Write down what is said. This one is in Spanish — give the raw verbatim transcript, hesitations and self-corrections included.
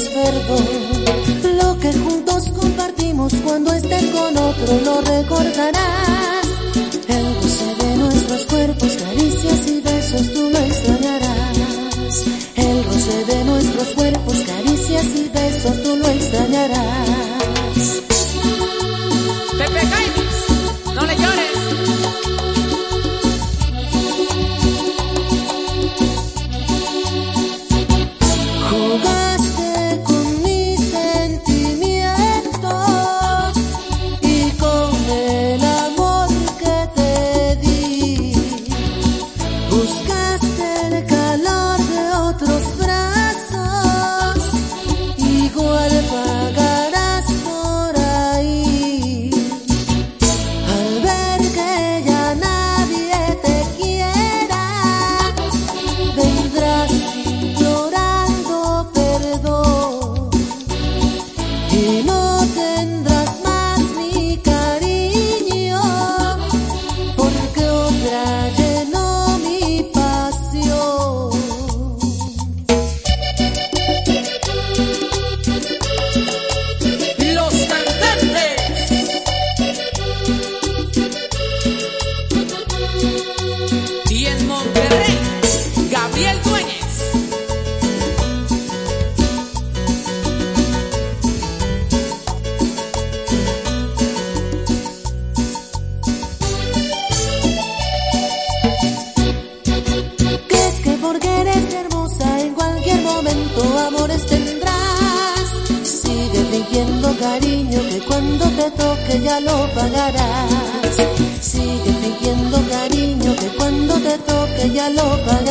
perdón. Lo que juntos compartimos cuando estés con otro lo recordarás. El goce de nuestros cuerpos, caricias y besos tú lo extrañarás. El goce de nuestros cuerpos, caricias y besos tú lo extrañarás. Pepe Jaimes, no le llores. Jugaste con mis sentimientos y con el amor que te di. Buscaste el calor de otros brazos, igual pagarás por ahí. Al ver que ya nadie te quiera, vendrás implorando perdón y no tendrás más mi cariño, porque otra llenó mi pasión. Los cantantes. Y en Monterrey, Gabriel Dueñez. ¿Crees que porque eres hermosa en cualquier momento amores tendrás? Sigue fingiendo cariño que cuando te toque ya lo pagarás. Sigue fingiendo cariño que cuando te toque ya lo pagarás.